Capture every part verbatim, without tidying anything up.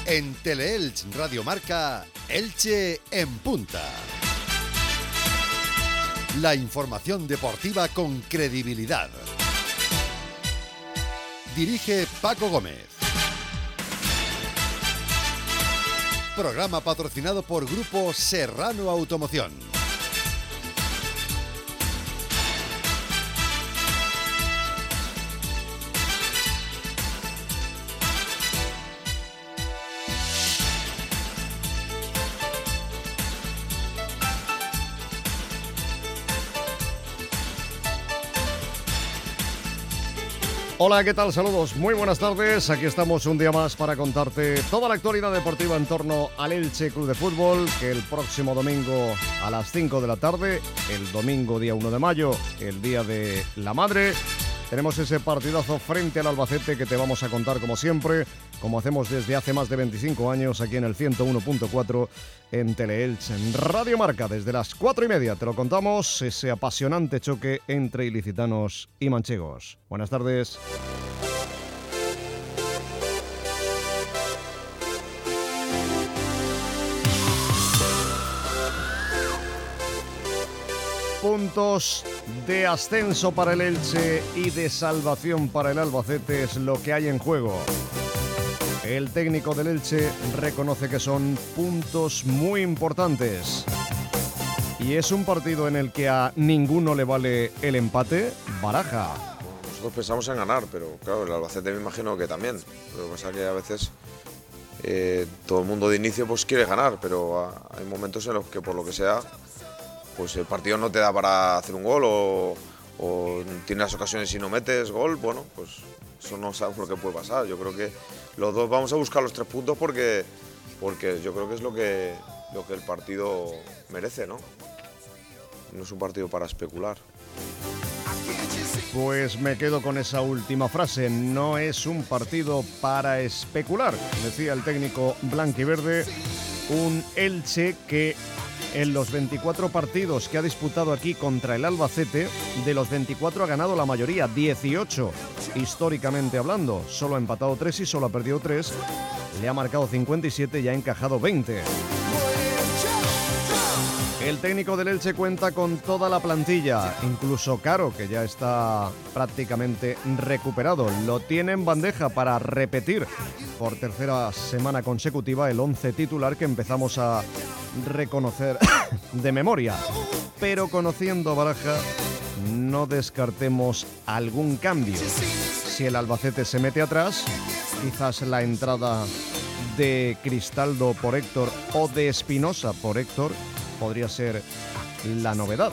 En Teleelch Radio Marca, Elche en punta. La información deportiva con credibilidad. Dirige Paco Gómez. Programa patrocinado por Grupo Serrano Automoción. Hola, ¿qué tal? Saludos, muy buenas tardes. Aquí estamos un día más para contarte toda la actualidad deportiva en torno al Elche Club de Fútbol, que el próximo domingo a las cinco de la tarde, el domingo día uno de mayo, el día de la madre, tenemos ese partidazo frente al Albacete que te vamos a contar como siempre, como hacemos desde hace más de veinticinco años aquí en el ciento uno punto cuatro en Teleelch, en Radio Marca. Desde las cuatro y media te lo contamos, ese apasionante choque entre ilicitanos y manchegos. Buenas tardes. Puntos de ascenso para el Elche y de salvación para el Albacete es lo que hay en juego. El técnico del Elche reconoce que son puntos muy importantes. Y es un partido en el que a ninguno le vale el empate. Baraja. Nosotros pensamos en ganar, pero claro, el Albacete me imagino que también. Lo que pasa es que a veces eh, todo el mundo de inicio pues quiere ganar, pero a, hay momentos en los que por lo que sea pues el partido no te da para hacer un gol o, o tienes las ocasiones y no metes gol. Bueno, pues eso no sabemos lo que puede pasar. Yo creo que los dos vamos a buscar los tres puntos porque, porque yo creo que es lo que, lo que el partido merece, ¿no? No es un partido para especular. Pues me quedo con esa última frase. No es un partido para especular, decía el técnico blanquiverde. Un Elche que en los veinticuatro partidos que ha disputado aquí contra el Albacete, de los veinticuatro ha ganado la mayoría, dieciocho históricamente hablando. Solo ha empatado tres y solo ha perdido tres. Le ha marcado cincuenta y siete y ha encajado veinte. El técnico del Elche cuenta con toda la plantilla, incluso Caro, que ya está prácticamente recuperado. Lo tiene en bandeja para repetir por tercera semana consecutiva el once titular que empezamos a reconocer de memoria. Pero conociendo a Baraja, no descartemos algún cambio. Si el Albacete se mete atrás, quizás la entrada de Cristaldo por Héctor o de Espinosa por Héctor podría ser la novedad.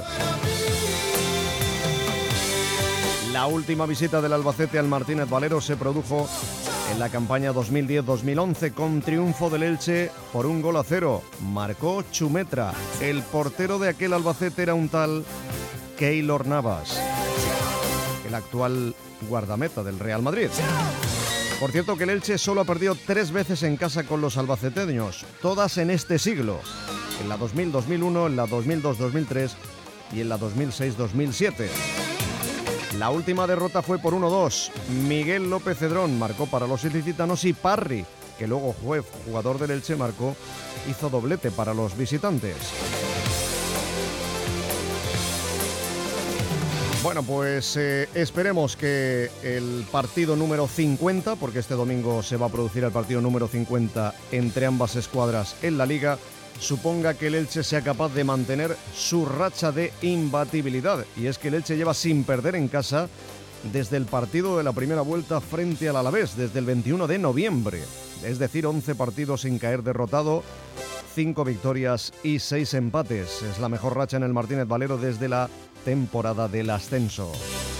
La última visita del Albacete al Martínez Valero se produjo en la campaña dos mil diez dos mil once con triunfo del Elche por un gol a cero. Marcó Chumetra. El portero de aquel Albacete era un tal Keylor Navas, el actual guardameta del Real Madrid. Por cierto que el Elche solo ha perdido tres veces en casa con los albaceteños, todas en este siglo. En la dos mil dos mil uno, en la dos mil dos dos mil tres y en la dos mil seis dos mil siete. La última derrota fue por uno dos. Miguel López Cedrón marcó para los ilicitanos y Parry, que luego fue jugador del Elche, marcó, hizo doblete para los visitantes. Bueno, pues eh, esperemos que el partido número cincuenta, porque este domingo se va a producir el partido número cincuenta entre ambas escuadras en la Liga, suponga que el Elche sea capaz de mantener su racha de imbatibilidad. Y es que el Elche lleva sin perder en casa desde el partido de la primera vuelta frente al Alavés, desde el veintiuno de noviembre. Es decir, once partidos sin caer derrotado, cinco victorias y seis empates. Es la mejor racha en el Martínez Valero desde la temporada del ascenso.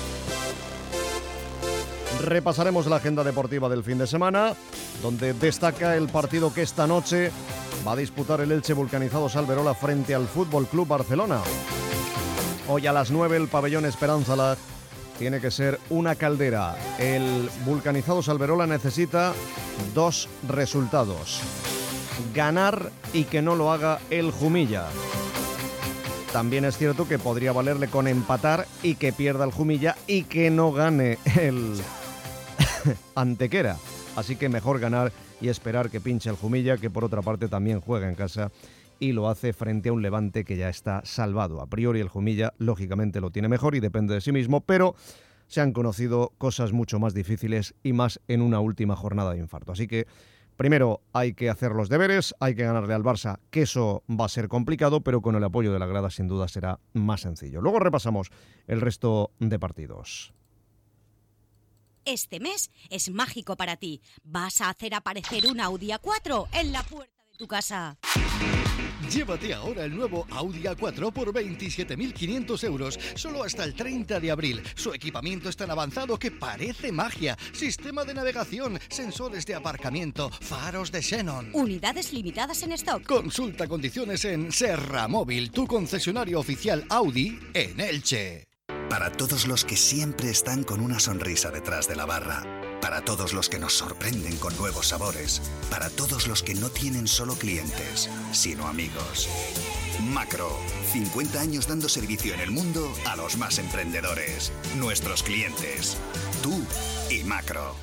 Repasaremos la agenda deportiva del fin de semana, donde destaca el partido que esta noche va a disputar el Elche Vulcanizados Alberola frente al Fútbol Club Barcelona. Hoy a las nueve el pabellón Esperanza Lag tiene que ser una caldera. El Vulcanizados Alberola necesita dos resultados: ganar y que no lo haga el Jumilla. También es cierto que podría valerle con empatar y que pierda el Jumilla y que no gane el Antequera. así que mejor ganar y esperar que pinche el Jumilla, que por otra parte también juega en casa y lo hace frente a un Levante que ya está salvado. A priori el Jumilla lógicamente lo tiene mejor y depende de sí mismo, pero se han conocido cosas mucho más difíciles y más en una última jornada de infarto. Así que primero hay que hacer los deberes, hay que ganarle al Barça, que eso va a ser complicado, pero con el apoyo de la grada sin duda será más sencillo. Luego repasamos el resto de partidos. Este mes es mágico para ti. Vas a hacer aparecer un Audi A cuatro en la puerta de tu casa. Llévate ahora el nuevo Audi A cuatro por veintisiete mil quinientos euros, solo hasta el treinta de abril. Su equipamiento es tan avanzado que parece magia. Sistema de navegación, sensores de aparcamiento, faros de xenón. Unidades limitadas en stock. Consulta condiciones en Serra Móvil, tu concesionario oficial Audi en Elche. Para todos los que siempre están con una sonrisa detrás de la barra. Para todos los que nos sorprenden con nuevos sabores. Para todos los que no tienen solo clientes, sino amigos. Macro, cincuenta años dando servicio en el mundo a los más emprendedores. Nuestros clientes. Tú y Macro.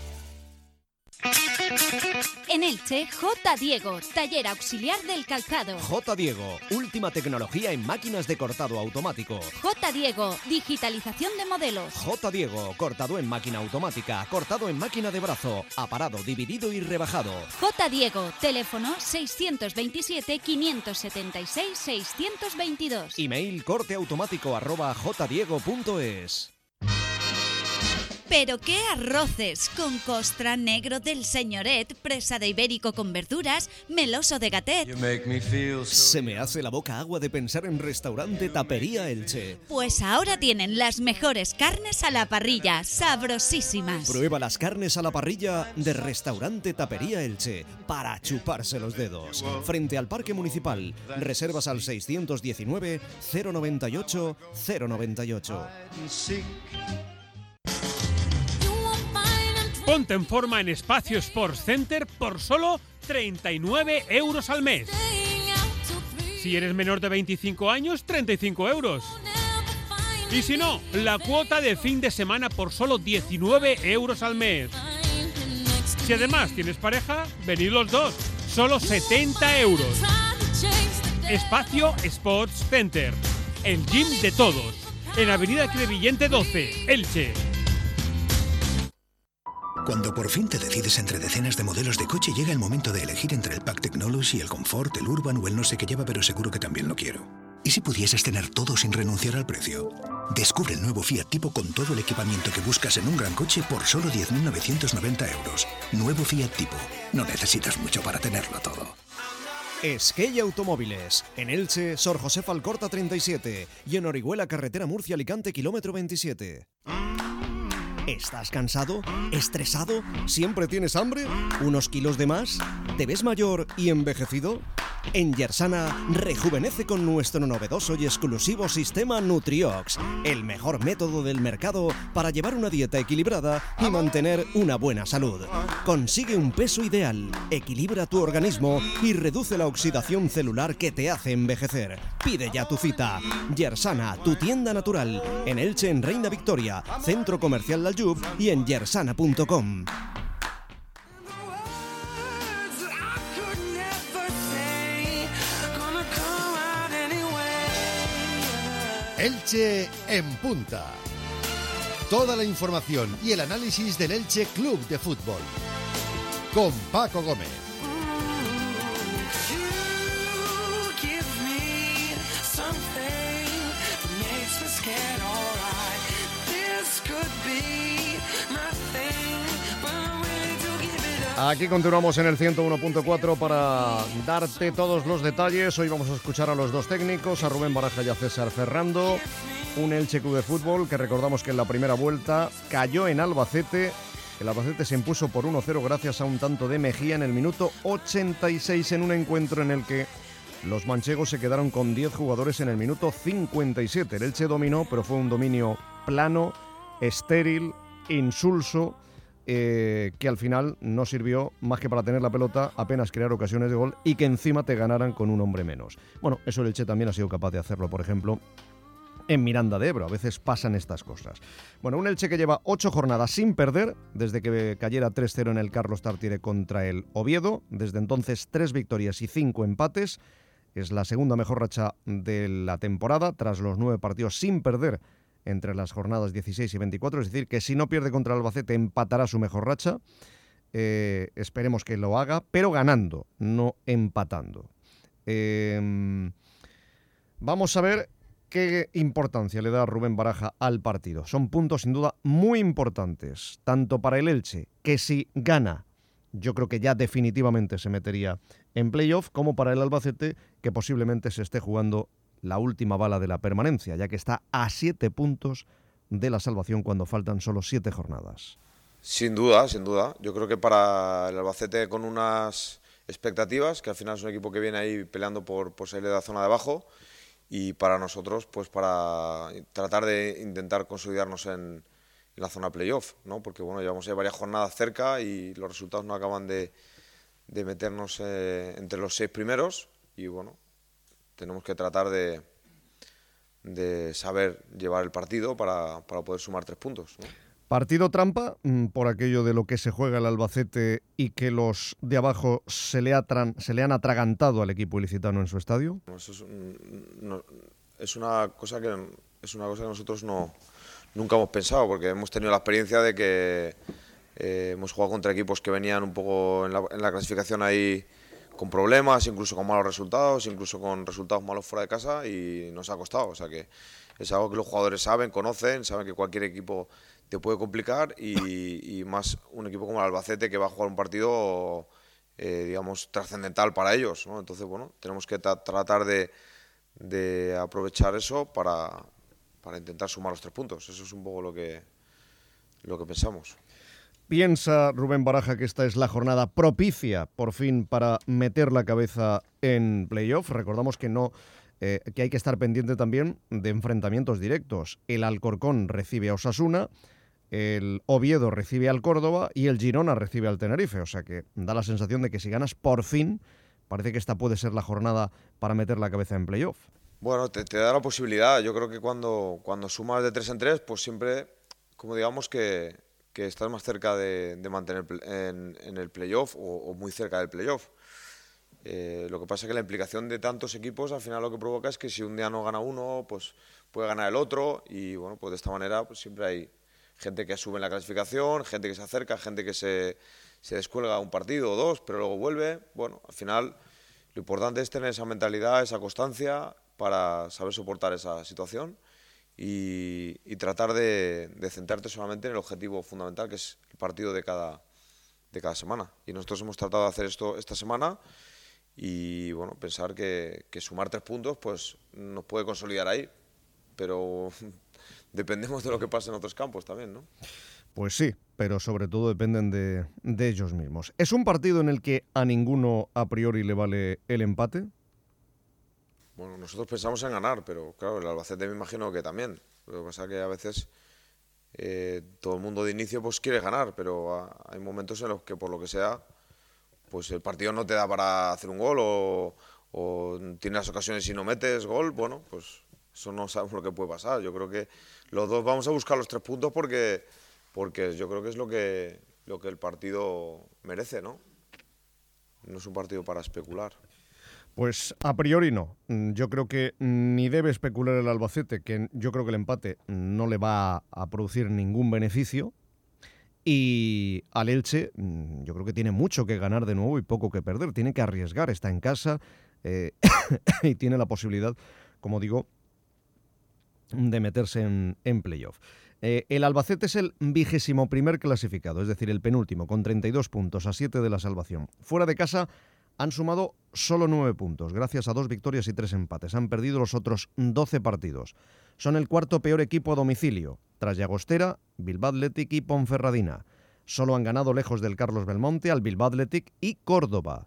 En Elche, J. Diego, taller auxiliar del calzado. J. Diego, última tecnología en máquinas de cortado automático. J. Diego, digitalización de modelos. J. Diego, cortado en máquina automática, cortado en máquina de brazo, aparado, dividido y rebajado. J. Diego, teléfono seiscientos veintisiete, quinientos setenta y seis, seiscientos veintidós. Email corteautomático arroba jdiego punto es. Pero qué arroces, con costra negro del señoret, presa de ibérico con verduras, meloso de gatet. Se me hace la boca agua de pensar en restaurante Tapería Elche. Pues ahora tienen las mejores carnes a la parrilla, sabrosísimas. Prueba las carnes a la parrilla de restaurante Tapería Elche, para chuparse los dedos. Frente al Parque Municipal, reservas al seiscientos diecinueve, cero noventa y ocho, cero noventa y ocho. Ponte en forma en Espacio Sports Center por solo treinta y nueve euros al mes. Si eres menor de veinticinco años, treinta y cinco euros. Y si no, la cuota de fin de semana por solo diecinueve euros al mes. Si además tienes pareja, venid los dos, solo setenta euros. Espacio Sports Center, el gym de todos, en Avenida Crevillente doce, Elche. Cuando por fin te decides entre decenas de modelos de coche, llega el momento de elegir entre el Pack Technology, el Comfort, el Urban o el no sé qué lleva, pero seguro que también lo quiero. ¿Y si pudieses tener todo sin renunciar al precio? Descubre el nuevo Fiat Tipo con todo el equipamiento que buscas en un gran coche por solo diez mil novecientos noventa euros. Nuevo Fiat Tipo. No necesitas mucho para tenerlo todo. Esquella Automóviles, en Elche, Sor José Falcorta treinta y siete y en Orihuela, carretera Murcia-Alicante, kilómetro veintisiete. ¿Estás cansado? ¿Estresado? ¿Siempre tienes hambre? ¿Unos kilos de más? ¿Te ves mayor y envejecido? En Yersana, rejuvenece con nuestro novedoso y exclusivo sistema Nutriox, el mejor método del mercado para llevar una dieta equilibrada y mantener una buena salud. Consigue un peso ideal, equilibra tu organismo y reduce la oxidación celular que te hace envejecer. Pide ya tu cita. Yersana, tu tienda natural, en Elche, en Reina Victoria, Centro Comercial Laljub y en yersana punto com. Elche en punta. Toda la información y el análisis del Elche Club de Fútbol. Con Paco Gómez. Aquí continuamos en el ciento uno punto cuatro para darte todos los detalles. Hoy vamos a escuchar a los dos técnicos, a Rubén Baraja y a César Ferrando. Un Elche Club de Fútbol que recordamos que en la primera vuelta cayó en Albacete. El Albacete se impuso por uno cero gracias a un tanto de Mejía en el minuto ochenta y seis en un encuentro en el que los manchegos se quedaron con diez jugadores en el minuto cincuenta y siete. El Elche dominó, pero fue un dominio plano, estéril, insulso, Eh, que al final no sirvió más que para tener la pelota, apenas crear ocasiones de gol y que encima te ganaran con un hombre menos. Bueno, eso el Elche también ha sido capaz de hacerlo, por ejemplo, en Miranda de Ebro. A veces pasan estas cosas. Bueno, un Elche que lleva ocho jornadas sin perder, desde que cayera tres cero en el Carlos Tartiere contra el Oviedo. Desde entonces, tres victorias y cinco empates. Es la segunda mejor racha de la temporada, tras los nueve partidos sin perder entre las jornadas dieciséis y veinticuatro. Es decir, que si no pierde contra el Albacete, empatará su mejor racha. Eh, esperemos que lo haga, pero ganando, no empatando. Eh, vamos a ver qué importancia le da Rubén Baraja al partido. Son puntos sin duda muy importantes, tanto para el Elche, que si gana, yo creo que ya definitivamente se metería en playoff, como para el Albacete, que posiblemente se esté jugando la última bala de la permanencia, ya que está a siete puntos de la salvación cuando faltan solo siete jornadas. Sin duda, sin duda. Yo creo que para el Albacete, con unas expectativas, que al final es un equipo que viene ahí peleando por, por salir de la zona de abajo, y para nosotros, pues para tratar de intentar consolidarnos en, en la zona playoff, ¿no? Porque bueno, llevamos ya varias jornadas cerca y los resultados no acaban de, de meternos eh, entre los seis primeros, y bueno, tenemos que tratar de, de saber llevar el partido para, para poder sumar tres puntos, ¿no? Partido trampa, por aquello de lo que se juega el Albacete y que los de abajo se le, atran, se le han atragantado al equipo ilicitano en su estadio. Eso es, no, es, una cosa que, es una cosa que nosotros no, nunca hemos pensado, porque hemos tenido la experiencia de que eh, hemos jugado contra equipos que venían un poco en la, en la clasificación ahí con problemas, incluso con malos resultados, incluso con resultados malos fuera de casa, y nos ha costado. O sea que es algo que los jugadores saben, conocen, saben que cualquier equipo te puede complicar, y, y más un equipo como el Albacete, que va a jugar un partido eh, digamos trascendental para ellos, ¿no? Entonces bueno, tenemos que tra- tratar de, de aprovechar eso para, para intentar sumar los tres puntos. Eso es un poco lo que, lo que pensamos. ¿Piensa Rubén Baraja que esta es la jornada propicia por fin para meter la cabeza en playoff? Recordamos que no eh, que hay que estar pendiente también de enfrentamientos directos. El Alcorcón recibe a Osasuna, el Oviedo recibe al Córdoba y el Girona recibe al Tenerife. O sea que da la sensación de que si ganas por fin, parece que esta puede ser la jornada para meter la cabeza en playoff. Bueno, te, te da la posibilidad. Yo creo que cuando, cuando sumas de tres en tres, pues siempre, como digamos que, que estás más cerca de, de mantener en, en el playoff, o, o muy cerca del playoff. Eh, lo que pasa es que la implicación de tantos equipos al final lo que provoca es que si un día no gana uno, pues puede ganar el otro, y bueno, pues de esta manera pues siempre hay gente que sube en la clasificación, gente que se acerca, gente que se, se descuelga un partido o dos, pero luego vuelve. Bueno, al final lo importante es tener esa mentalidad, esa constancia para saber soportar esa situación y, y tratar de, de centrarte solamente en el objetivo fundamental, que es el partido de cada, de cada semana. Y nosotros hemos tratado de hacer esto esta semana, y bueno, pensar que, que sumar tres puntos pues nos puede consolidar ahí, pero dependemos de lo que pase en otros campos también, ¿no? Pues sí, pero sobre todo dependen de, de ellos mismos. ¿Es un partido en el que a ninguno a priori le vale el empate? Bueno, nosotros pensamos en ganar, pero claro, el Albacete me imagino que también. Lo que pasa es que a veces eh, todo el mundo de inicio pues quiere ganar, pero a, hay momentos en los que por lo que sea, pues el partido no te da para hacer un gol, o, o tienes las ocasiones y no metes gol. Bueno, pues eso no sabemos lo que puede pasar. Yo creo que los dos vamos a buscar los tres puntos porque, porque yo creo que es lo que, lo que el partido merece, ¿no? No es un partido para especular. Pues a priori no. Yo creo que ni debe especular el Albacete, que yo creo que el empate no le va a producir ningún beneficio. Y al Elche, yo creo que tiene mucho que ganar de nuevo y poco que perder. Tiene que arriesgar, está en casa eh, y tiene la posibilidad, como digo, de meterse en, en playoff. Eh, el Albacete es el vigésimo primer clasificado, es decir, el penúltimo, con treinta y dos puntos, a siete de la salvación. Fuera de casa han sumado solo nueve puntos, gracias a dos victorias y tres empates. Han perdido los otros doce partidos. Son el cuarto peor equipo a domicilio, tras Llagostera, Bilbao Athletic y Ponferradina. Solo han ganado lejos del Carlos Belmonte al Bilbao Athletic y Córdoba.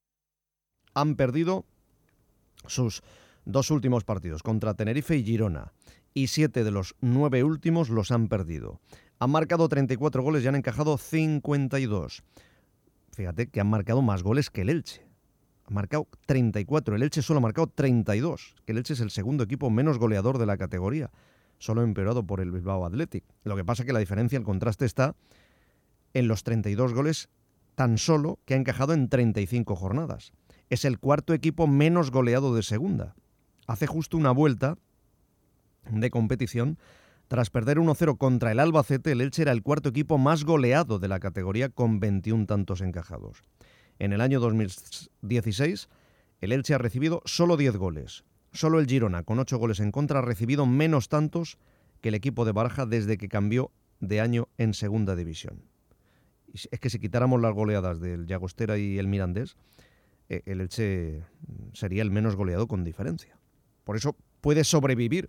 Han perdido sus dos últimos partidos contra Tenerife y Girona, y siete de los nueve últimos los han perdido. Han marcado treinta y cuatro goles y han encajado cincuenta y dos. Fíjate que han marcado más goles que el Elche. Ha marcado treinta y cuatro, el Elche solo ha marcado treinta y dos, que el Elche es el segundo equipo menos goleador de la categoría, solo empeorado por el Bilbao Athletic. Lo que pasa es que la diferencia, el contraste está en los treinta y dos goles tan solo que ha encajado en treinta y cinco jornadas. Es el cuarto equipo menos goleado de segunda. Hace justo una vuelta de competición. Tras perder uno cero contra el Albacete, el Elche era el cuarto equipo más goleado de la categoría con veintiún tantos encajados. En el año dos mil dieciséis, el Elche ha recibido solo diez goles. Solo el Girona, con ocho goles en contra, ha recibido menos tantos que el equipo de Baraja desde que cambió de año en segunda división. Es que si quitáramos las goleadas del Llagostera y el Mirandés, el Elche sería el menos goleado con diferencia. Por eso puede sobrevivir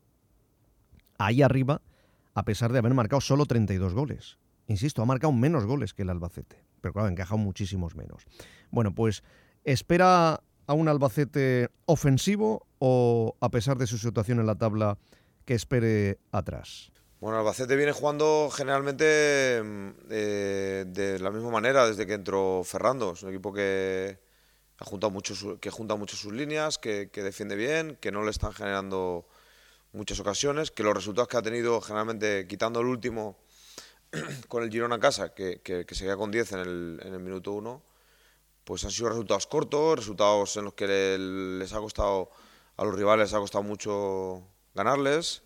ahí arriba, a pesar de haber marcado solo treinta y dos goles. Insisto, ha marcado menos goles que el Albacete, pero claro, ha encajado muchísimos menos. Bueno, pues, ¿espera a un Albacete ofensivo o, a pesar de su situación en la tabla, que espere atrás? Bueno, Albacete viene jugando generalmente eh, de la misma manera desde que entró Ferrando. Es un equipo que ha juntado mucho su, que junta mucho sus líneas, que, que defiende bien, que no le están generando muchas ocasiones, que los resultados que ha tenido, generalmente quitando el último con el Girona a casa, que, que, que se queda con diez en el, en el minuto uno, pues han sido resultados cortos, resultados en los que le, les ha costado, a los rivales les ha costado mucho ganarles,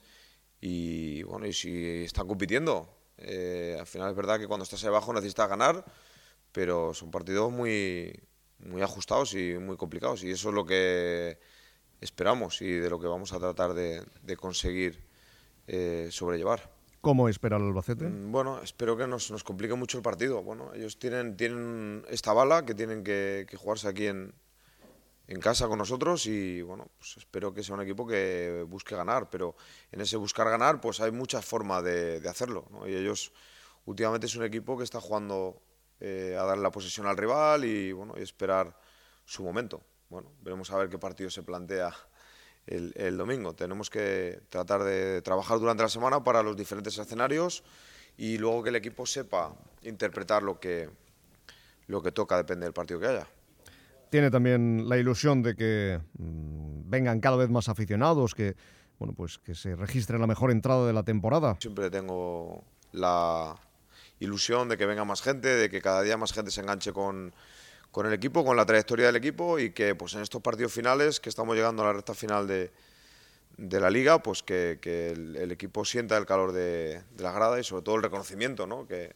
y bueno, y si están compitiendo. Eh, al final es verdad que cuando estás ahí abajo necesitas ganar, pero son partidos muy, muy ajustados y muy complicados, y eso es lo que esperamos y de lo que vamos a tratar de, de conseguir eh, sobrellevar. ¿Cómo espera el Albacete? Bueno, espero que nos, nos complique mucho el partido. Bueno, ellos tienen, tienen esta bala que tienen que, que jugarse aquí en, en casa con nosotros, y bueno, pues espero que sea un equipo que busque ganar, pero en ese buscar ganar pues hay muchas formas de, de hacerlo, ¿no? Y ellos últimamente es un equipo que está jugando eh, a darle la posesión al rival y bueno, y esperar su momento. Bueno, veremos a ver qué partido se plantea el, el domingo. Tenemos que tratar de trabajar durante la semana para los diferentes escenarios y luego que el equipo sepa interpretar lo que, lo que toca, depende del partido que haya. Tiene también la ilusión de que mmm, vengan cada vez más aficionados, que, bueno, pues que se registre la mejor entrada de la temporada. Siempre tengo la ilusión de que venga más gente, de que cada día más gente se enganche con... con el equipo, con la trayectoria del equipo, y que pues en estos partidos finales, que estamos llegando a la recta final de, de la Liga, pues que, que el, el equipo sienta el calor de, de la grada y sobre todo el reconocimiento, ¿no? que,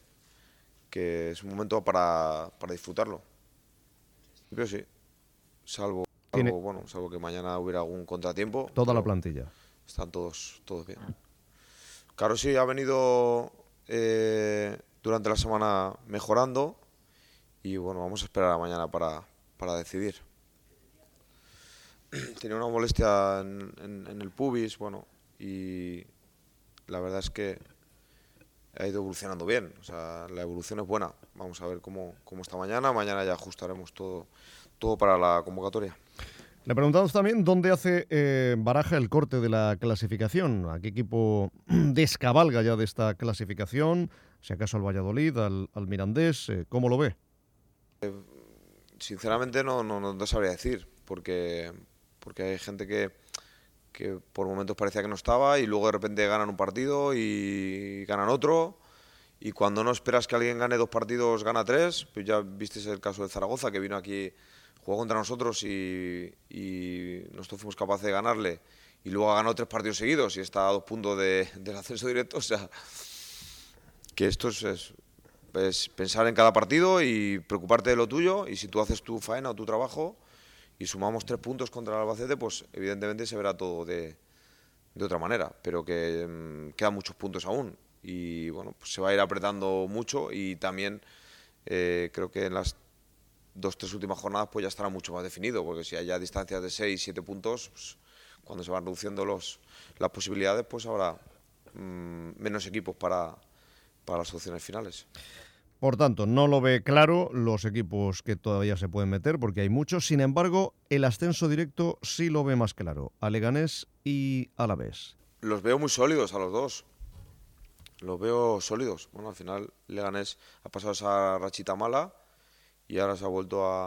que es un momento para, para disfrutarlo. Pero sí, salvo, salvo, bueno, salvo que mañana hubiera algún contratiempo. Toda la plantilla. Están todos, todos bien. Claro, sí, ha venido eh, durante la semana mejorando. Y bueno, vamos a esperar a mañana para, para decidir. Tenía una molestia en, en, en el pubis, bueno, y la verdad es que ha ido evolucionando bien. O sea, la evolución es buena. Vamos a ver cómo, cómo está mañana. Mañana ya ajustaremos todo, todo para la convocatoria. Le preguntamos también dónde hace eh, Baraja el corte de la clasificación. ¿A qué equipo descabalga ya de esta clasificación? Si acaso al Valladolid, al, al Mirandés, eh, ¿cómo lo ve? Sinceramente no, no, no sabría decir, porque, porque hay gente que, que por momentos parecía que no estaba y luego de repente ganan un partido y ganan otro, y cuando no esperas que alguien gane dos partidos gana tres. Pues ya visteis el caso de Zaragoza, que vino aquí, jugó contra nosotros y, y nosotros fuimos capaces de ganarle, y luego ha ganado tres partidos seguidos y está a dos puntos de, del ascenso directo. O sea, que esto es... es Pues pensar en cada partido y preocuparte de lo tuyo, y si tú haces tu faena o tu trabajo y sumamos tres puntos contra el Albacete, pues evidentemente se verá todo de, de otra manera, pero que mmm, quedan muchos puntos aún y bueno, pues se va a ir apretando mucho, y también eh, creo que en las dos tres últimas jornadas pues ya estará mucho más definido, porque si hay ya distancias de seis siete puntos, pues, cuando se van reduciendo los, las posibilidades, pues habrá mmm, menos equipos para... para las opciones finales. Por tanto, no lo ve claro los equipos que todavía se pueden meter, porque hay muchos. Sin embargo, el ascenso directo sí lo ve más claro, a Leganés y Alavés. Los veo muy sólidos a los dos. Los veo sólidos. Bueno, al final Leganés ha pasado esa rachita mala y ahora se ha vuelto a,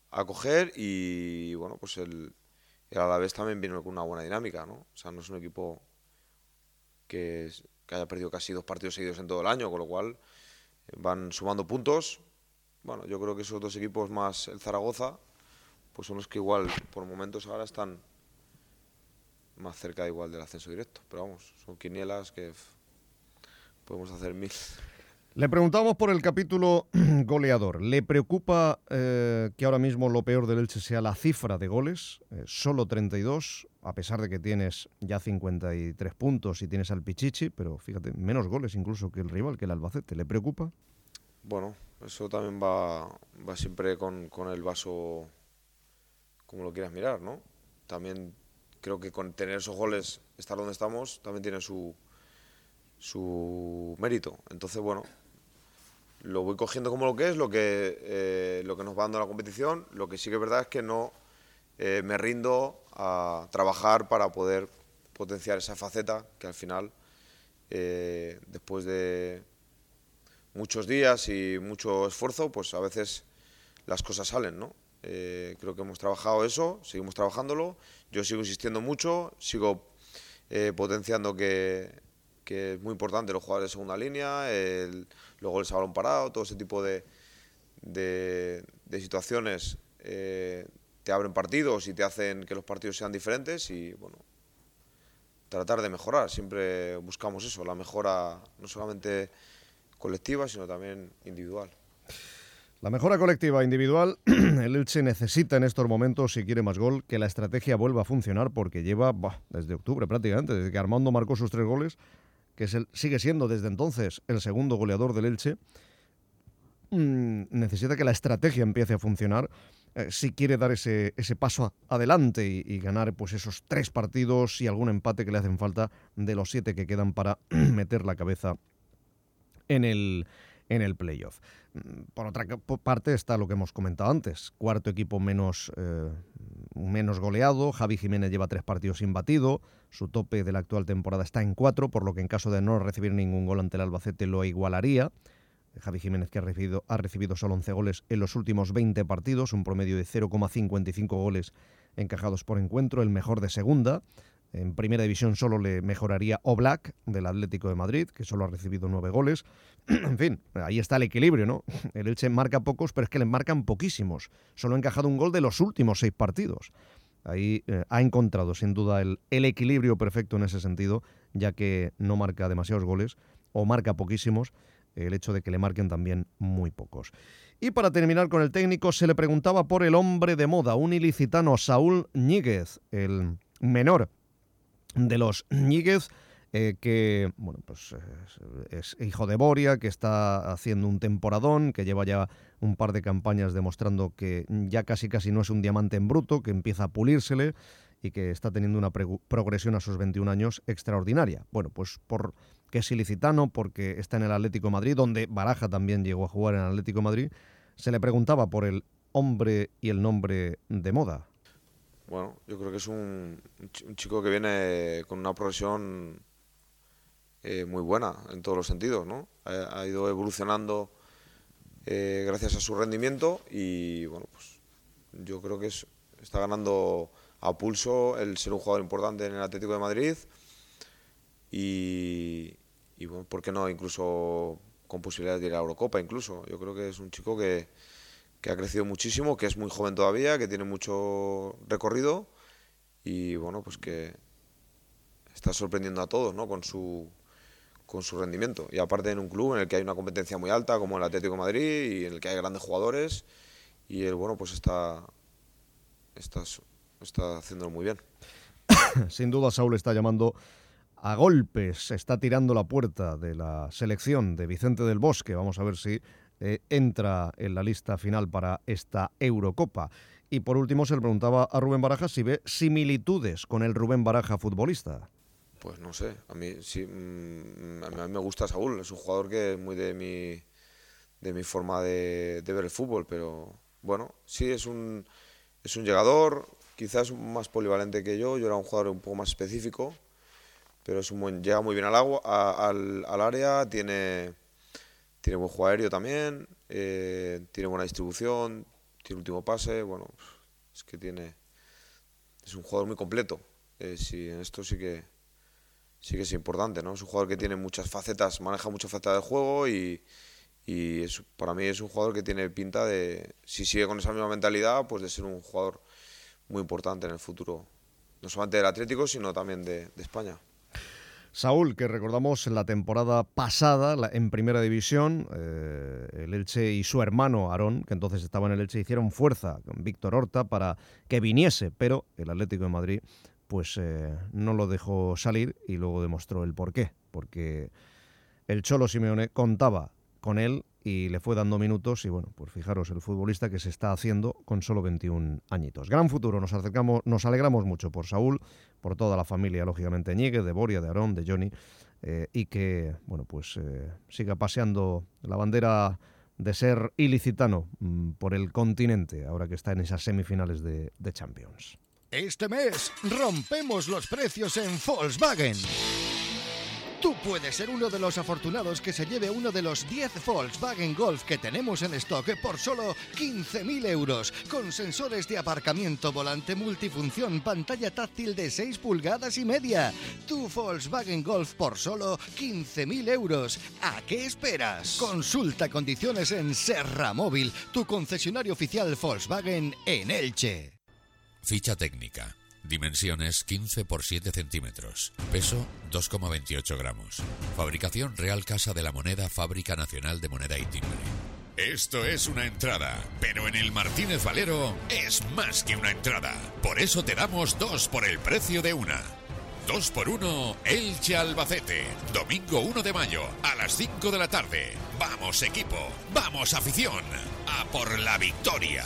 a coger y bueno, pues el, el Alavés también viene con una buena dinámica, ¿no? O sea, no es un equipo que, es, que haya perdido casi dos partidos seguidos en todo el año, con lo cual van sumando puntos. Bueno, yo creo que esos dos equipos más el Zaragoza, pues son los que igual por momentos ahora están más cerca igual del ascenso directo. Pero vamos, son quinielas que f, podemos hacer mil. Le preguntamos por el capítulo goleador. ¿Le preocupa eh, que ahora mismo lo peor del Elche sea la cifra de goles? Eh, solo treinta y dos, a pesar de que tienes ya cincuenta y tres puntos y tienes al Pichichi, pero fíjate, menos goles incluso que el rival, que el Albacete. ¿Le preocupa? Bueno, eso también va, va siempre con, con el vaso como lo quieras mirar, ¿no? También creo que con tener esos goles, estar donde estamos, también tiene su, su mérito. Entonces, bueno, lo voy cogiendo como lo que es, lo que, eh, lo que nos va dando la competición. Lo que sí que es verdad es que no eh, me rindo a trabajar para poder potenciar esa faceta que al final, eh, después de muchos días y mucho esfuerzo, pues a veces las cosas salen, ¿no? Eh, creo que hemos trabajado eso, seguimos trabajándolo. Yo sigo insistiendo mucho, sigo eh, potenciando que... que es muy importante los jugadores de segunda línea, el, los goles a balón parado, todo ese tipo de, de, de situaciones eh, te abren partidos y te hacen que los partidos sean diferentes y bueno, tratar de mejorar, siempre buscamos eso, la mejora no solamente colectiva sino también individual. La mejora colectiva e individual, el Elche necesita en estos momentos, si quiere más gol, que la estrategia vuelva a funcionar porque lleva bah, desde octubre prácticamente, desde que Armando marcó sus tres goles, que es el, sigue siendo desde entonces el segundo goleador del Elche, mmm, necesita que la estrategia empiece a funcionar eh, si quiere dar ese, ese paso adelante y, y ganar pues esos tres partidos y algún empate que le hacen falta de los siete que quedan para meter la cabeza en el, en el playoff. Por otra parte está lo que hemos comentado antes, cuarto equipo menos, eh, menos goleado, Javi Jiménez lleva tres partidos sin batido, su tope de la actual temporada está en cuatro, por lo que en caso de no recibir ningún gol ante el Albacete lo igualaría. Javi Jiménez, que ha recibido, ha recibido solo once goles en los últimos veinte partidos, un promedio de cero coma cincuenta y cinco goles encajados por encuentro, el mejor de segunda. En primera división solo le mejoraría Oblak, del Atlético de Madrid, que solo ha recibido nueve goles. En fin, ahí está el equilibrio, ¿no? El Elche marca pocos, pero es que le marcan poquísimos. Solo ha encajado un gol de los últimos seis partidos. Ahí eh, ha encontrado, sin duda, el, el equilibrio perfecto en ese sentido, ya que no marca demasiados goles, o marca poquísimos, el hecho de que le marquen también muy pocos. Y para terminar con el técnico, se le preguntaba por el hombre de moda, un ilicitano, Saúl Ñíguez, el menor de los Ñíguez, eh, que bueno, pues es, es hijo de Boria, que está haciendo un temporadón, que lleva ya un par de campañas demostrando que ya casi casi no es un diamante en bruto, que empieza a pulírsele y que está teniendo una pre- progresión a sus veintiún años extraordinaria. Bueno, pues porque es ilicitano, porque está en el Atlético de Madrid, donde Baraja también llegó a jugar en el Atlético de Madrid, se le preguntaba por el hombre y el nombre de moda. Bueno, yo creo que es un, un chico que viene con una progresión eh, muy buena en todos los sentidos, ¿no? Ha, ha ido evolucionando eh, gracias a su rendimiento y bueno, pues yo creo que es, está ganando a pulso el ser un jugador importante en el Atlético de Madrid y, y bueno, ¿por qué no? Incluso con posibilidades de ir a la Eurocopa, incluso. Yo creo que es un chico que que ha crecido muchísimo, que es muy joven todavía, que tiene mucho recorrido y bueno, pues que está sorprendiendo a todos, ¿no? con su con su rendimiento. Y aparte en un club en el que hay una competencia muy alta como el Atlético de Madrid y en el que hay grandes jugadores y él, bueno, pues está está, está haciéndolo muy bien. Sin duda Saúl está llamando a golpes, está tirando la puerta de la selección de Vicente del Bosque. Vamos a ver si Eh, entra en la lista final para esta Eurocopa. Y por último se le preguntaba a Rubén Baraja si ve similitudes con el Rubén Baraja futbolista. Pues no sé, a mí sí, mmm, a mí me gusta Saúl, es un jugador que es muy de mi de mi forma de, de ver el fútbol, pero bueno, sí es un es un llegador, quizás más polivalente que yo, yo era un jugador un poco más específico, pero es un buen, llega muy bien al agua, a, al, al área, tiene Tiene buen juego aéreo también, eh, tiene buena distribución, tiene último pase, bueno, es que tiene, es un jugador muy completo. Eh, sí, en esto sí que sí que es importante, ¿no? Es un jugador que tiene muchas facetas, maneja muchas facetas del juego y, y es, para mí es un jugador que tiene pinta de, si sigue con esa misma mentalidad, pues de ser un jugador muy importante en el futuro, no solamente del Atlético, sino también de, de España. Saúl, que recordamos la temporada pasada la, en Primera División, eh, el Elche y su hermano Aarón, que entonces estaba en el Elche, hicieron fuerza con Víctor Horta para que viniese, pero el Atlético de Madrid pues eh, no lo dejó salir y luego demostró el porqué, porque el Cholo Simeone contaba con él y le fue dando minutos y bueno, pues fijaros el futbolista que se está haciendo con solo veintiún añitos. Gran futuro, nos acercamos, nos alegramos mucho por Saúl, por toda la familia, lógicamente, Ñíguez, de Boria, de Aarón, de Johnny, eh, y que, bueno, pues eh, siga paseando la bandera de ser ilicitano mmm, por el continente, ahora que está en esas semifinales de, de Champions. Este mes rompemos los precios en Volkswagen. Tú puedes ser uno de los afortunados que se lleve uno de los diez Volkswagen Golf que tenemos en stock por solo quince mil euros, con sensores de aparcamiento, volante multifunción, pantalla táctil de seis pulgadas y media. Tu Volkswagen Golf por solo quince mil euros. ¿A qué esperas? Consulta condiciones en Serra Móvil, tu concesionario oficial Volkswagen en Elche. Ficha técnica. Dimensiones quince por siete centímetros. Peso dos coma veintiocho gramos. Fabricación Real Casa de la Moneda, Fábrica Nacional de Moneda y Timbre. Esto es una entrada, pero en el Martínez Valero es más que una entrada. Por eso te damos dos por el precio de una. Dos por uno, Elche Albacete. Domingo uno de mayo, a las cinco de la tarde. Vamos equipo, vamos afición, a por la victoria.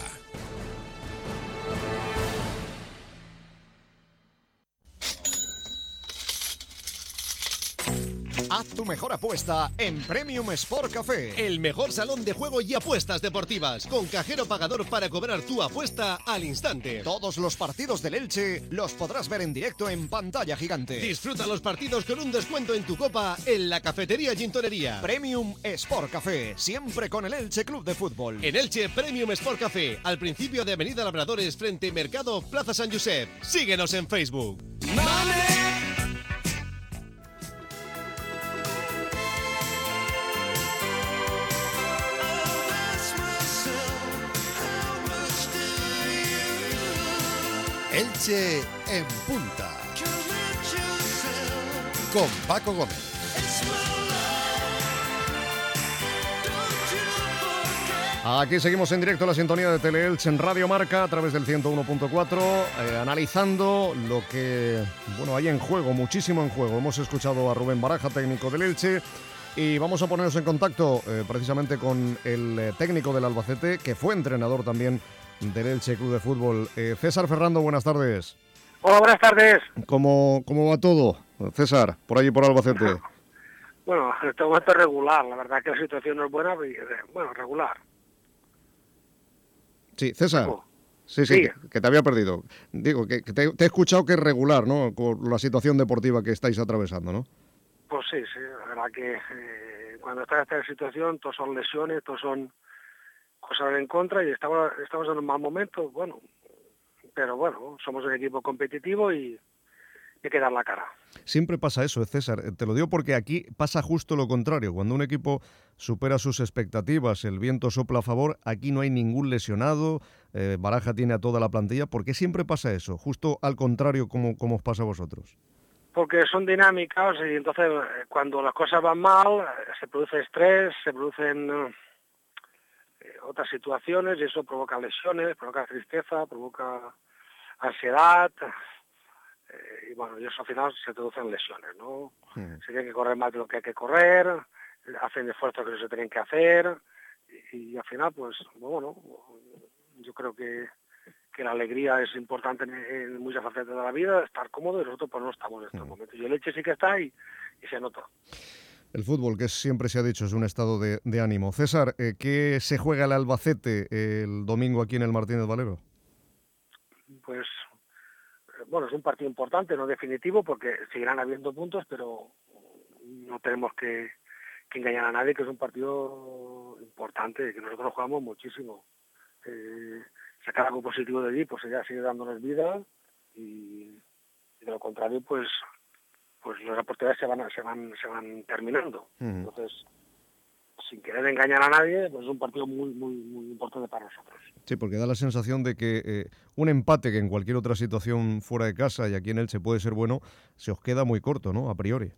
Haz tu mejor apuesta en Premium Sport Café. El mejor salón de juego y apuestas deportivas, con cajero pagador para cobrar tu apuesta al instante. Todos los partidos del Elche los podrás ver en directo en pantalla gigante. Disfruta los partidos con un descuento en tu copa en la cafetería Gintonería. Premium Sport Café, siempre con el Elche Club de Fútbol. En Elche, Premium Sport Café, al principio de Avenida Labradores, frente Mercado Plaza San Josep. Síguenos en Facebook. ¡Mame! Elche en punta, con Paco Gómez. Aquí seguimos en directo la sintonía de Teleelche en Radio Marca a través del ciento uno punto cuatro, eh, analizando lo que bueno hay en juego, muchísimo en juego. Hemos escuchado a Rubén Baraja, técnico del Elche, y vamos a ponernos en contacto eh, precisamente con el eh, técnico del Albacete, que fue entrenador también del Elche Club de Fútbol. Eh, César Ferrando, buenas tardes. Hola, buenas tardes. ¿Cómo, cómo va todo, César, por allí por Albacete? Bueno, en este momento es regular, la verdad que la situación no es buena, pero bueno, regular. Sí, César. ¿Cómo? Sí, sí, que, que te había perdido. Digo, que, que te, te he escuchado que es regular, ¿no? Con la situación deportiva que estáis atravesando, ¿no? Pues sí, sí, la verdad que eh, cuando estás en esta situación, todos son lesiones, todos son cosas en contra y estamos, estamos en un mal momento, bueno, pero bueno, somos un equipo competitivo y hay que dar la cara. Siempre pasa eso, César. Te lo digo porque aquí pasa justo lo contrario. Cuando un equipo supera sus expectativas, el viento sopla a favor, aquí no hay ningún lesionado, eh, Baraja tiene a toda la plantilla. ¿Por qué siempre pasa eso? Justo al contrario, como, como os pasa a vosotros. Porque son dinámicas y entonces cuando las cosas van mal, se produce estrés, se producen eh, otras situaciones y eso provoca lesiones, provoca tristeza, provoca ansiedad. Eh, y bueno, y eso al final se traduce en lesiones, ¿no? Sí. Se tiene que correr más de lo que hay que correr, hacen esfuerzos que no se tienen que hacer, y, y al final, pues, bueno, yo creo que, que la alegría es importante en, en muchas facetas de la vida, estar cómodo, y nosotros pues no estamos en estos sí. momentos. Y el Elche sí que está y, y se nota. El fútbol, que siempre se ha dicho, es un estado de, de ánimo. César, eh, ¿qué se juega el Albacete el domingo aquí en el Martínez Valero? Pues... Bueno, es un partido importante, no definitivo, porque seguirán habiendo puntos, pero no tenemos que, que engañar a nadie, que es un partido importante, que nosotros jugamos muchísimo. eh, sacar algo positivo de allí, pues ella sigue dándonos vida y, y de lo contrario, pues pues las oportunidades se van se van se van terminando. Uh-huh. Entonces, sin querer engañar a nadie, pues es un partido muy muy muy importante para nosotros. Sí, porque da la sensación de que eh, un empate que en cualquier otra situación fuera de casa y aquí en Elche puede ser bueno, se os queda muy corto, ¿no? A priori.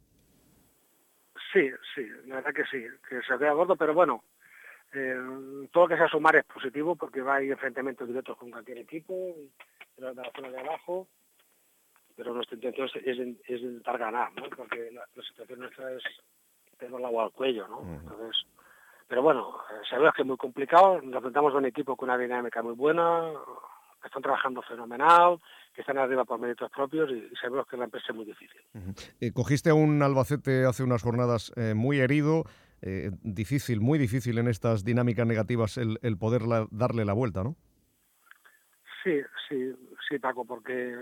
Sí, sí, la verdad que sí, que se queda corto, pero bueno, eh, todo lo que sea sumar es positivo porque va a ir enfrentamientos directos con cualquier equipo de la, de la zona de abajo. Pero nuestra intención es, es, es intentar ganar, ¿no? Porque la, la situación nuestra es tener el agua al cuello, ¿no? Uh-huh. Entonces, pero bueno, eh, sabemos que es muy complicado, nos enfrentamos a un equipo con una dinámica muy buena, que están trabajando fenomenal, que están arriba por méritos propios y, y sabemos que la empresa es muy difícil. Uh-huh. Eh, cogiste a un Albacete hace unas jornadas eh, muy herido, eh, difícil, muy difícil en estas dinámicas negativas el, el poder la, darle la vuelta, ¿no? Sí, sí, sí, Paco, porque...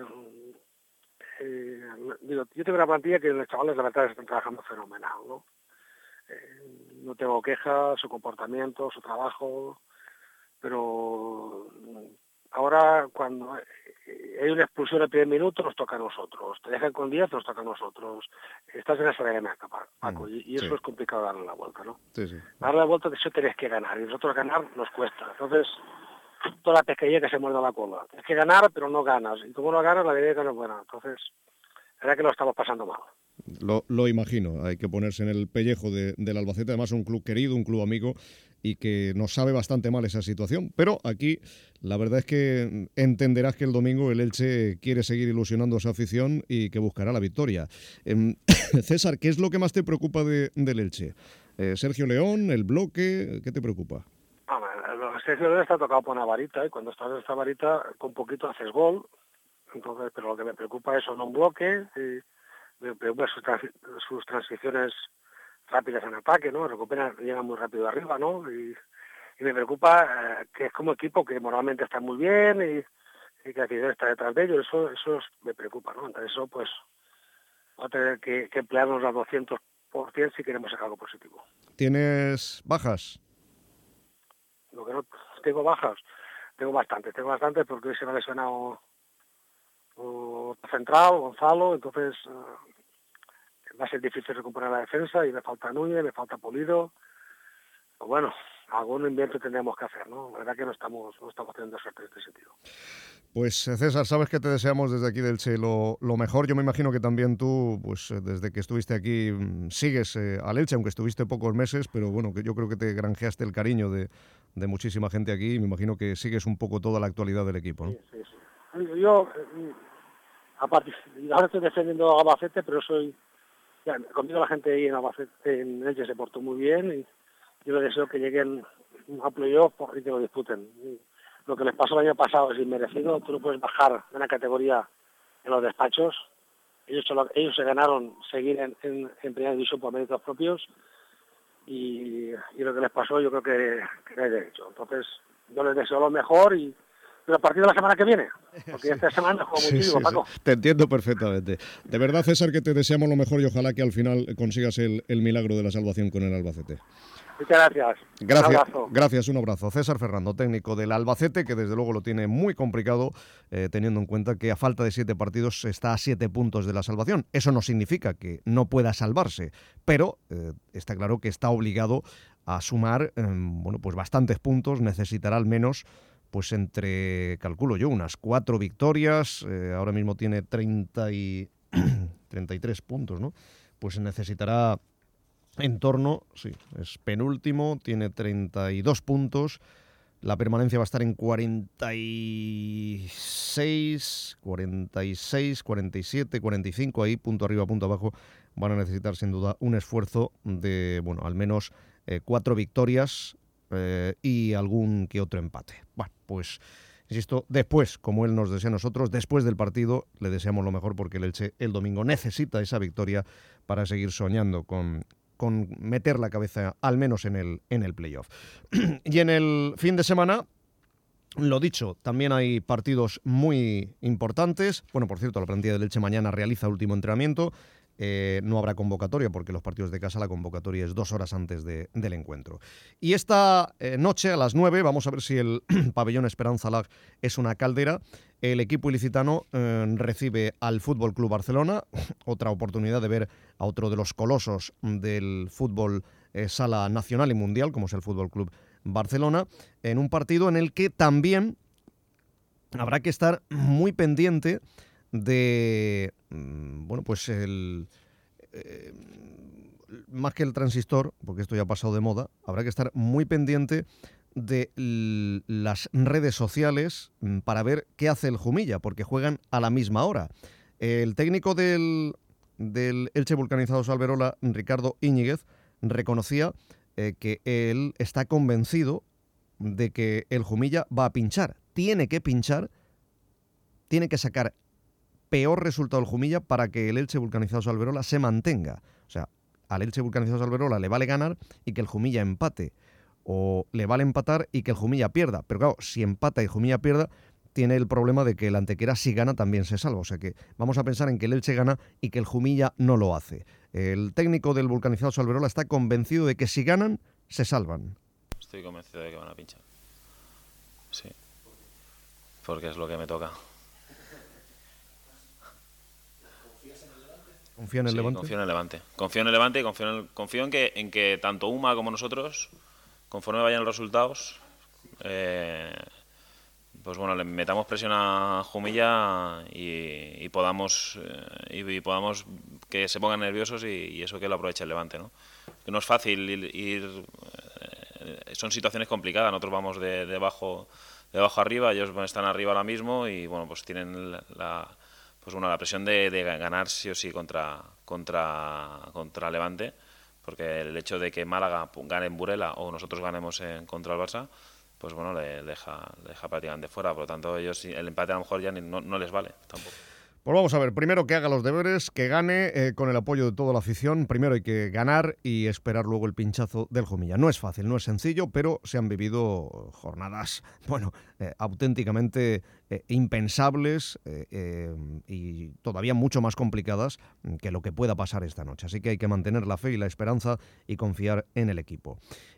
Eh, digo, yo tengo una plantilla que los chavales la verdad están trabajando fenomenal, ¿no? Eh, no tengo quejas, su comportamiento, su trabajo, pero ahora cuando hay una expulsión el primer minuto nos toca a nosotros, te dejan con diez nos toca a nosotros, estás en esa dinámica, Paco, mm, y, y eso sí. Es complicado darle la vuelta, ¿no? Sí, sí. Darle la vuelta de eso tenés que ganar, y nosotros ganar nos cuesta, entonces toda la pesquería que se muerde la cola. Tienes que ganar, pero no ganas. Y como no ganas, la dinámica no es buena. Entonces, la verdad que lo estamos pasando mal. Lo, lo imagino. Hay que ponerse en el pellejo de, del Albacete. Además, un club querido, un club amigo, y que nos sabe bastante mal esa situación. Pero aquí, la verdad es que entenderás que el domingo el Elche quiere seguir ilusionando a su afición y que buscará la victoria. Eh, César, ¿qué es lo que más te preocupa de, del Elche? Eh, ¿Sergio León, el bloque? ¿Qué te preocupa? Sergio León está tocado por una varita y cuando estás en esta varita con poquito haces gol, entonces, pero lo que me preocupa es no un bloque, y me preocupa sus, trans, sus transiciones rápidas en ataque, ¿no? Recuperan, llegan muy rápido arriba, ¿no? Y, y me preocupa eh, que es como equipo que moralmente está muy bien y, y que la afición está detrás de ellos, eso eso es, me preocupa, ¿no? Entonces eso pues va a tener que, que emplearnos al doscientos por ciento si queremos sacar algo positivo. ¿Tienes bajas? Lo que no tengo bajas, tengo bastante, tengo bastante porque hoy se me ha lesionado uh, central, Gonzalo, entonces uh, va a ser difícil recuperar la defensa y me falta Núñez, me falta Pulido. Pero bueno, algún invento tendríamos que hacer, ¿no? La verdad que no estamos, no estamos teniendo suerte en este sentido. Pues César, sabes que te deseamos desde aquí del Che lo, lo mejor. Yo me imagino que también tú, pues desde que estuviste aquí, sigues eh, al Elche, aunque estuviste pocos meses, pero bueno, que yo creo que te granjeaste el cariño de, de muchísima gente aquí y me imagino que sigues un poco toda la actualidad del equipo, ¿no? Sí, sí, sí. Yo, aparte, ahora estoy defendiendo a Albacete, pero soy, ya, conmigo la gente ahí en Albacete, en Elche se portó muy bien y yo les deseo que lleguen a playoff y que lo disputen. Y lo que les pasó el año pasado es inmerecido, tú no puedes bajar de una categoría en los despachos. Ellos, solo, ellos se ganaron seguir en, en, en primera división por méritos propios y, y lo que les pasó yo creo que, que no hay derecho. Entonces yo les deseo lo mejor y a partir de la semana que viene, porque sí. Esta semana juego sí, muchísimo, sí, Paco. Sí. Te entiendo perfectamente. De verdad, César, que te deseamos lo mejor y ojalá que al final consigas el, el milagro de la salvación con el Albacete. Muchas gracias. Gracias, un abrazo. Gracias, un abrazo. César Ferrando, técnico del Albacete, que desde luego lo tiene muy complicado, eh, teniendo en cuenta que a falta de siete partidos está a siete puntos de la salvación. Eso no significa que no pueda salvarse, pero eh, está claro que está obligado a sumar eh, bueno, pues bastantes puntos, necesitará al menos, pues entre, calculo yo, unas cuatro victorias, eh, ahora mismo tiene treinta y, treinta y tres puntos, ¿no? Pues necesitará en torno, sí, es penúltimo, tiene treinta y dos puntos, la permanencia va a estar en cuarenta y seis, cuarenta y seis, cuarenta y siete, cuarenta y cinco, ahí punto arriba, punto abajo, van a necesitar sin duda un esfuerzo de, bueno, al menos eh, cuatro victorias eh, y algún que otro empate. Bueno, pues insisto, después, como él nos desea a nosotros, después del partido le deseamos lo mejor porque el Elche el domingo necesita esa victoria para seguir soñando con con meter la cabeza al menos en el, en el playoff. Y en el fin de semana, lo dicho, también hay partidos muy importantes. Bueno, por cierto, la plantilla del Elche mañana realiza último entrenamiento Eh, no habrá convocatoria porque los partidos de casa la convocatoria es dos horas antes de, del encuentro. Y esta eh, noche a las nueve, vamos a ver si el pabellón Esperanza Lag es una caldera. El equipo ilicitano eh, recibe al F C Barcelona, otra oportunidad de ver a otro de los colosos del fútbol eh, sala nacional y mundial, como es el F C Barcelona, en un partido en el que también habrá que estar muy pendiente de, bueno, pues el eh, más que el transistor, porque esto ya ha pasado de moda, habrá que estar muy pendiente de l- las redes sociales para ver qué hace el Jumilla, porque juegan a la misma hora. El técnico del, del Elche Vulcanizados Alberola, Ricardo Íñiguez, reconocía eh, que él está convencido de que el Jumilla va a pinchar. Tiene que pinchar, tiene que sacar peor resultado el Jumilla para que el Elche Vulcanizados Alberola se mantenga. O sea, al Elche Vulcanizados Alberola le vale ganar y que el Jumilla empate. O le vale empatar y que el Jumilla pierda. Pero claro, si empata y Jumilla pierda, tiene el problema de que el Antequera si gana también se salva. O sea que vamos a pensar en que el Elche gana y que el Jumilla no lo hace. El técnico del Vulcanizados Alberola está convencido de que si ganan, se salvan. Estoy convencido de que van a pinchar. Sí. Porque es lo que me toca. ¿Confía en el sí, Levante? Confío en el Levante. Confío en el Levante y confío en, el, confío en, que, en que tanto Uma como nosotros, conforme vayan los resultados, eh, pues bueno, le metamos presión a Jumilla y, y podamos eh, y, y podamos que se pongan nerviosos y, y eso que lo aproveche el Levante, ¿no? Que no es fácil ir, ir eh, son situaciones complicadas. Nosotros vamos de, de abajo de abajo arriba, ellos están arriba ahora mismo y bueno, pues tienen la, la pues bueno, la presión de, de ganar sí o sí contra contra contra Levante, porque el hecho de que Málaga gane en Burela o nosotros ganemos en, contra el Barça, pues bueno, le deja, le deja prácticamente fuera. Por lo tanto, ellos el empate a lo mejor ya ni, no, no les vale tampoco. Pues vamos a ver, primero que haga los deberes, que gane eh, con el apoyo de toda la afición. Primero hay que ganar y esperar luego el pinchazo del Jumilla. No es fácil, no es sencillo, pero se han vivido jornadas, bueno, eh, auténticamente eh, impensables eh, eh, y todavía mucho más complicadas que lo que pueda pasar esta noche. Así que hay que mantener la fe y la esperanza y confiar en el equipo.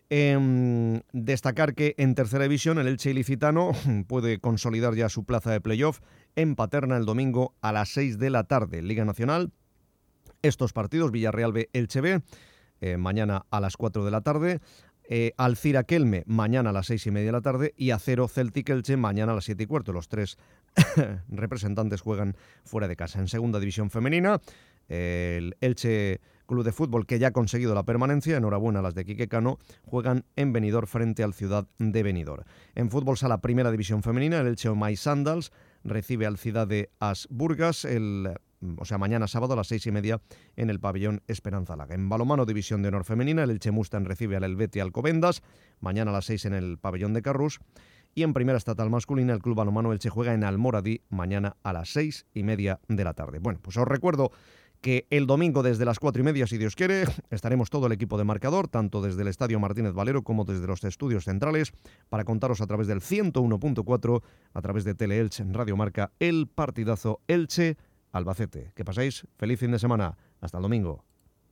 Eh, destacar que en tercera división el Elche ilicitano puede consolidar ya su plaza de playoff en Paterna el domingo a las seis de la tarde. Liga Nacional, estos partidos: Villarreal B, Elche B, eh, mañana a las cuatro de la tarde, eh, Alcira Kelme mañana a las seis y media de la tarde y Acero Celtic Elche mañana a las siete y cuarto. Los tres representantes juegan fuera de casa. En segunda división femenina, eh, el Elche Club de Fútbol, que ya ha conseguido la permanencia, enhorabuena a las de Quique Cano, juegan en Benidorm frente al Ciudad de Benidorm. En fútbol sala primera división femenina, el Elche Omay Sandals recibe al Ciudad de Asburgas, el, o sea, mañana sábado a las seis y media en el pabellón Esperanza Laga. En balonmano división de honor femenina, el Elche Mustang recibe al Helvetia Alcobendas, mañana a las seis en el pabellón de Carrús. Y en primera estatal masculina, el Club Balonmano Elche juega en Almoradí mañana a las seis y media de la tarde. Bueno, pues os recuerdo que el domingo desde las cuatro y media, si Dios quiere, estaremos todo el equipo de Marcador, tanto desde el Estadio Martínez Valero como desde los estudios centrales, para contaros a través del ciento uno punto cuatro, a través de Tele-Elche en Radio Marca, el partidazo Elche-Albacete. Que paséis feliz fin de semana. Hasta el domingo.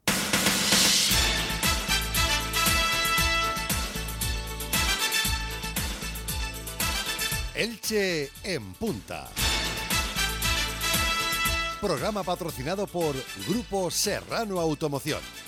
Elche en punta. Programa patrocinado por Grupo Serrano Automoción.